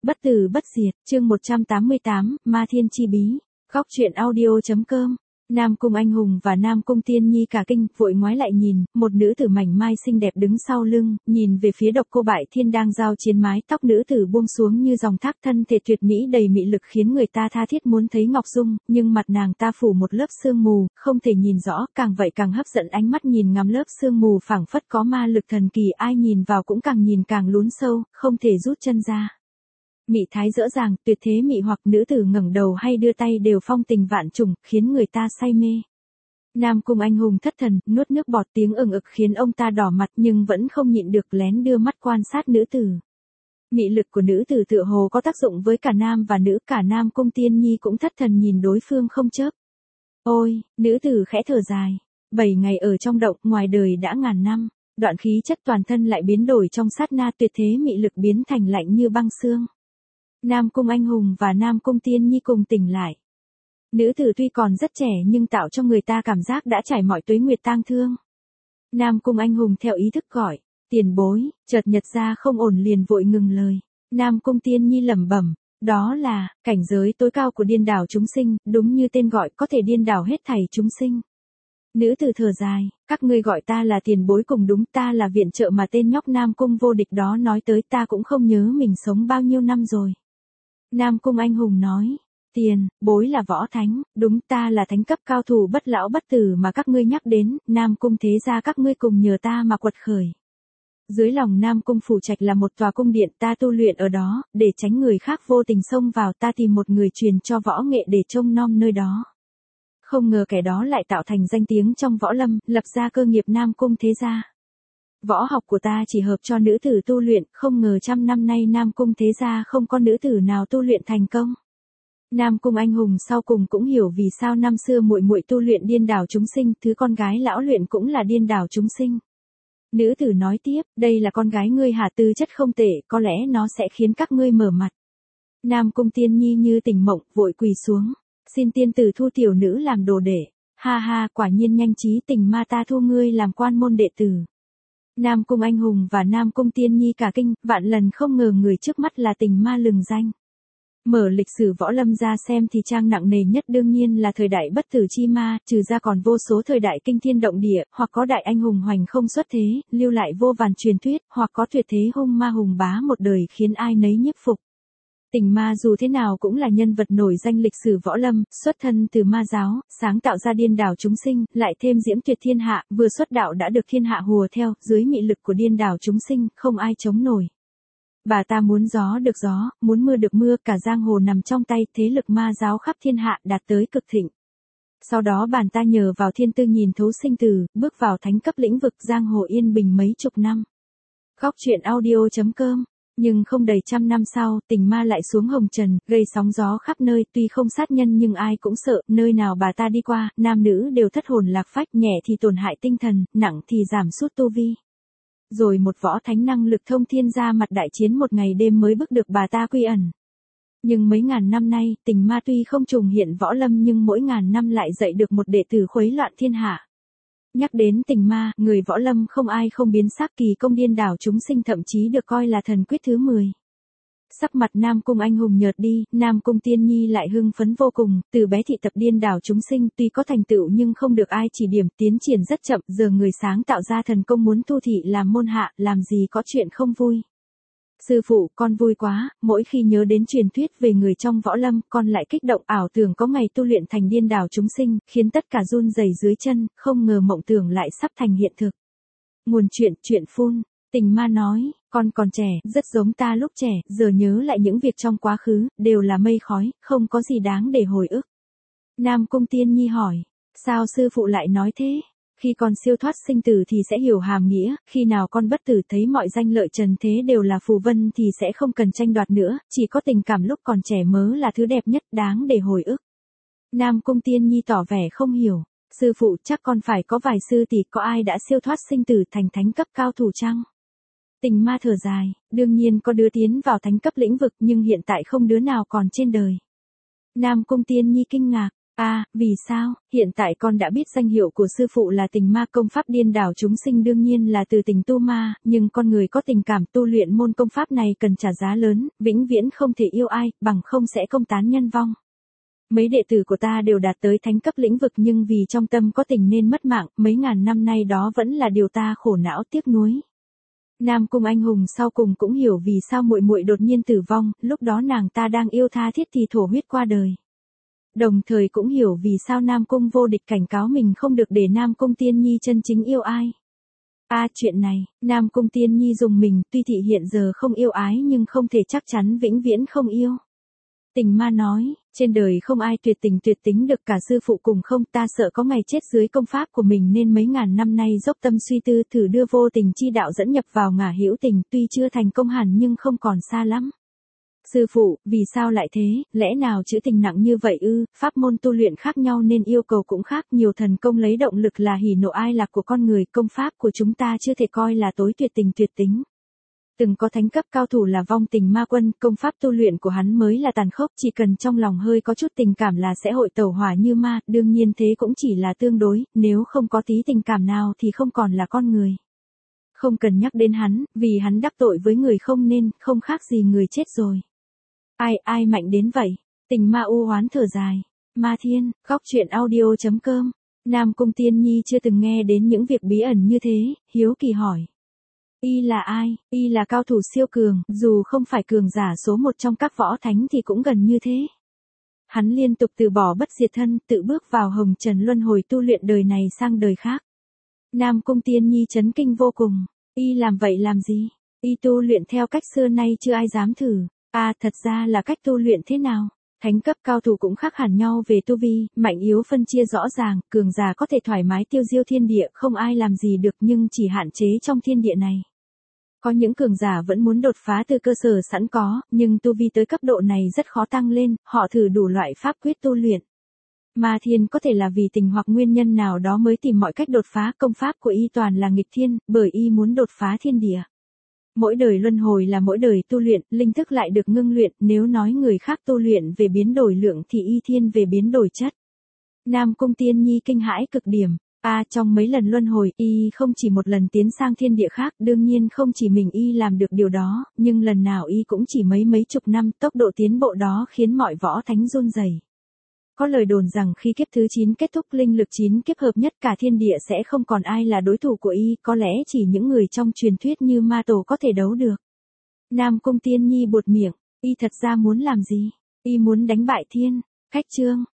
Bất tử bất diệt, chương 188, Ma Thiên Chi Bí, góc truyện audio.com. Nam Cung Anh Hùng và Nam Cung Tiên Nhi cả kinh, vội ngoái lại nhìn, một nữ tử mảnh mai xinh đẹp đứng sau lưng, nhìn về phía Độc Cô Bại Thiên đang giao chiến mái tóc nữ tử buông xuống như dòng thác, thân thể tuyệt mỹ đầy mị lực khiến người ta tha thiết muốn thấy ngọc dung, nhưng mặt nàng ta phủ một lớp sương mù, không thể nhìn rõ, càng vậy càng hấp dẫn ánh mắt nhìn ngắm lớp sương mù phảng phất có ma lực thần kỳ, ai nhìn vào cũng càng nhìn càng lún sâu, không thể rút chân ra. Mị thái dỡ dàng, tuyệt thế mị hoặc nữ tử ngẩng đầu hay đưa tay đều phong tình vạn trùng, khiến người ta say mê. Nam Cung Anh Hùng thất thần, nuốt nước bọt, tiếng ừng ực khiến ông ta đỏ mặt nhưng vẫn không nhịn được lén đưa mắt quan sát nữ tử. Mị lực của nữ tử tựa hồ có tác dụng với cả nam và nữ, cả Nam Cung Tiên Nhi cũng thất thần nhìn đối phương không chớp. Ôi, nữ tử khẽ thở dài. 7 ngày ở trong động, ngoài đời đã ngàn năm. Đoạn khí chất toàn thân lại biến đổi trong sát na, tuyệt thế mị lực biến thành lạnh như băng xương. Nam Cung Anh Hùng và Nam Cung Tiên Nhi cùng tỉnh lại. Nữ tử tuy còn rất trẻ nhưng tạo cho người ta cảm giác đã trải mọi tuế nguyệt tang thương. Nam Cung Anh Hùng theo ý thức gọi, tiền bối, chợt nhật ra không ổn liền vội ngừng lời. Nam Cung Tiên Nhi lẩm bẩm, đó là, cảnh giới tối cao của điên đảo chúng sinh, đúng như tên gọi, có thể điên đảo hết thảy chúng sinh. Nữ tử thở dài, các ngươi gọi ta là tiền bối cùng đúng, ta là viện trợ mà tên nhóc Nam Cung vô địch đó nói tới, ta cũng không nhớ mình sống bao nhiêu năm rồi. Nam Cung Anh Hùng nói, tiền bối là võ thánh, đúng, ta là thánh cấp cao thủ bất lão bất tử mà các ngươi nhắc đến, Nam Cung thế gia các ngươi cùng nhờ ta mà quật khởi. Dưới lòng Nam Cung phủ trạch là một tòa cung điện, ta tu luyện ở đó, để tránh người khác vô tình xông vào, ta tìm một người truyền cho võ nghệ để trông nom nơi đó. Không ngờ kẻ đó lại tạo thành danh tiếng trong võ lâm, lập ra cơ nghiệp Nam Cung thế gia. Võ học của ta chỉ hợp cho nữ tử tu luyện, không ngờ trăm năm nay Nam Cung thế gia không có nữ tử nào tu luyện thành công. Nam Cung Anh Hùng sau cùng cũng hiểu vì sao năm xưa muội muội tu luyện điên đảo chúng sinh, thứ con gái lão luyện cũng là điên đảo chúng sinh. Nữ tử nói tiếp, đây là con gái ngươi hả, tư chất không tệ, có lẽ nó sẽ khiến các ngươi mở mặt. Nam Cung Tiên Nhi như tỉnh mộng, vội quỳ xuống, xin tiên tử thu tiểu nữ làm đồ đệ. Ha ha, quả nhiên nhanh trí tình ma, ta thu ngươi làm quan môn đệ tử. Nam Cung Anh Hùng và Nam Cung Tiên Nhi cả kinh, vạn lần không ngờ người trước mắt là tình ma lừng danh. Mở lịch sử võ lâm ra xem thì trang nặng nề nhất đương nhiên là thời đại bất tử chi ma, trừ ra còn vô số thời đại kinh thiên động địa, hoặc có đại anh hùng hoành không xuất thế, lưu lại vô vàn truyền thuyết, hoặc có tuyệt thế hung ma hùng bá một đời khiến ai nấy nhiếp phục. Tình ma dù thế nào cũng là nhân vật nổi danh lịch sử võ lâm, xuất thân từ ma giáo, sáng tạo ra điên đảo chúng sinh, lại thêm diễm tuyệt thiên hạ, vừa xuất đạo đã được thiên hạ hùa theo, dưới mị lực của điên đảo chúng sinh, không ai chống nổi. Bà ta muốn gió được gió, muốn mưa được mưa, cả giang hồ nằm trong tay, thế lực ma giáo khắp thiên hạ đạt tới cực thịnh. Sau đó bàn ta nhờ vào thiên tư nhìn thấu sinh tử, bước vào thánh cấp lĩnh vực, giang hồ yên bình mấy chục năm. Góc truyện audio.com. Nhưng không đầy trăm năm sau, tình ma lại xuống hồng trần, gây sóng gió khắp nơi, tuy không sát nhân nhưng ai cũng sợ, nơi nào bà ta đi qua, nam nữ đều thất hồn lạc phách, nhẹ thì tổn hại tinh thần, nặng thì giảm sút tu vi. Rồi một võ thánh năng lực thông thiên ra mặt đại chiến một ngày đêm mới bức được bà ta quy ẩn. Nhưng mấy ngàn năm nay, tình ma tuy không trùng hiện võ lâm nhưng mỗi ngàn năm lại dạy được một đệ tử khuấy loạn thiên hạ. Nhắc đến tình ma, người võ lâm không ai không biến sắc, kỳ công điên đảo chúng sinh thậm chí được coi là thần quyết thứ 10. Sắc mặt Nam Cung Anh Hùng nhợt đi, Nam Cung Tiên Nhi lại hưng phấn vô cùng, từ bé thị tập điên đảo chúng sinh, tuy có thành tựu nhưng không được ai chỉ điểm, tiến triển rất chậm, giờ người sáng tạo ra thần công muốn thu thị làm môn hạ, làm gì có chuyện không vui. Sư phụ, con vui quá, mỗi khi nhớ đến truyền thuyết về người trong võ lâm, con lại kích động ảo tưởng có ngày tu luyện thành điên đảo chúng sinh, khiến tất cả run rẩy dưới chân, không ngờ mộng tưởng lại sắp thành hiện thực. Nguồn chuyện phun, tình ma nói, con còn trẻ, rất giống ta lúc trẻ, giờ nhớ lại những việc trong quá khứ, đều là mây khói, không có gì đáng để hồi ức. Nam Cung Tiên Nhi hỏi, sao sư phụ lại nói thế? Khi con siêu thoát sinh tử thì sẽ hiểu hàm nghĩa, khi nào con bất tử thấy mọi danh lợi trần thế đều là phù vân thì sẽ không cần tranh đoạt nữa, chỉ có tình cảm lúc còn trẻ mớ là thứ đẹp nhất đáng để hồi ức. Nam Cung Tiên Nhi tỏ vẻ không hiểu, sư phụ chắc con phải có vài sư tỷ, có ai đã siêu thoát sinh tử thành thánh cấp cao thủ chăng? Tình ma thở dài, đương nhiên có đứa tiến vào thánh cấp lĩnh vực nhưng hiện tại không đứa nào còn trên đời. Nam Cung Tiên Nhi kinh ngạc, Vì sao, hiện tại con đã biết danh hiệu của sư phụ là tình ma, công pháp điên đảo chúng sinh đương nhiên là từ tình tu ma, nhưng con người có tình cảm tu luyện môn công pháp này cần trả giá lớn, vĩnh viễn không thể yêu ai, bằng không sẽ công tán nhân vong. Mấy đệ tử của ta đều đạt tới thánh cấp lĩnh vực nhưng vì trong tâm có tình nên mất mạng, mấy ngàn năm nay đó vẫn là điều ta khổ não tiếc nuối. Nam Cung anh hùng sau cùng cũng hiểu vì sao muội muội đột nhiên tử vong, lúc đó nàng ta đang yêu tha thiết thì thổ huyết qua đời. Đồng thời cũng hiểu vì sao Nam Cung vô địch cảnh cáo mình không được để Nam Cung Tiên Nhi chân chính yêu ai. Chuyện này, Nam Cung Tiên Nhi dùng mình, tuy thị hiện giờ không yêu ái nhưng không thể chắc chắn vĩnh viễn không yêu. Tình ma nói, trên đời không ai tuyệt tình tuyệt tính được cả sư phụ cùng không, ta sợ có ngày chết dưới công pháp của mình nên mấy ngàn năm nay dốc tâm suy tư thử đưa vô tình chi đạo dẫn nhập vào ngả hữu tình, tuy chưa thành công hẳn nhưng không còn xa lắm. Sư phụ, vì sao lại thế, lẽ nào chữ tình nặng như vậy ư, pháp môn tu luyện khác nhau nên yêu cầu cũng khác, nhiều thần công lấy động lực là hỉ nộ ai lạc của con người, công pháp của chúng ta chưa thể coi là tối tuyệt tình tuyệt tính. Từng có thánh cấp cao thủ là vong tình ma quân, công pháp tu luyện của hắn mới là tàn khốc, chỉ cần trong lòng hơi có chút tình cảm là sẽ hội tẩu hỏa như ma, đương nhiên thế cũng chỉ là tương đối, nếu không có tí tình cảm nào thì không còn là con người. Không cần nhắc đến hắn, vì hắn đắc tội với người không nên, không khác gì người chết rồi. Ai mạnh đến vậy? Tình ma u hoán thở dài. Ma Thiên, góc truyện audio.com. Nam Cung Tiên Nhi chưa từng nghe đến những việc bí ẩn như thế, hiếu kỳ hỏi. Y là ai? Y là cao thủ siêu cường, dù không phải cường giả số một trong các võ thánh thì cũng gần như thế. Hắn liên tục từ bỏ bất diệt thân, tự bước vào hồng trần luân hồi tu luyện đời này sang đời khác. Nam Cung Tiên Nhi chấn kinh vô cùng. Y làm vậy làm gì? Y tu luyện theo cách xưa nay chưa ai dám thử. Thật ra là cách tu luyện thế nào? Thánh cấp cao thủ cũng khác hẳn nhau về tu vi, mạnh yếu phân chia rõ ràng, cường giả có thể thoải mái tiêu diêu thiên địa, không ai làm gì được nhưng chỉ hạn chế trong thiên địa này. Có những cường giả vẫn muốn đột phá từ cơ sở sẵn có, nhưng tu vi tới cấp độ này rất khó tăng lên, họ thử đủ loại pháp quyết tu luyện. Ma Thiên có thể là vì tình hoặc nguyên nhân nào đó mới tìm mọi cách đột phá, công pháp của y toàn là nghịch thiên, bởi y muốn đột phá thiên địa. Mỗi đời luân hồi là mỗi đời tu luyện, linh thức lại được ngưng luyện, nếu nói người khác tu luyện về biến đổi lượng thì y thiên về biến đổi chất. Nam Cung Tiên Nhi kinh hãi cực điểm. Trong mấy lần luân hồi, y không chỉ một lần tiến sang thiên địa khác, đương nhiên không chỉ mình y làm được điều đó, nhưng lần nào y cũng chỉ mấy chục năm, tốc độ tiến bộ đó khiến mọi võ thánh run rẩy. Có lời đồn rằng khi kiếp thứ 9 kết thúc linh lực 9 kiếp hợp nhất cả thiên địa sẽ không còn ai là đối thủ của y, có lẽ chỉ những người trong truyền thuyết như ma tổ có thể đấu được. Nam Cung Tiên Nhi buột miệng, y thật ra muốn làm gì? Y muốn đánh bại thiên, cách chương.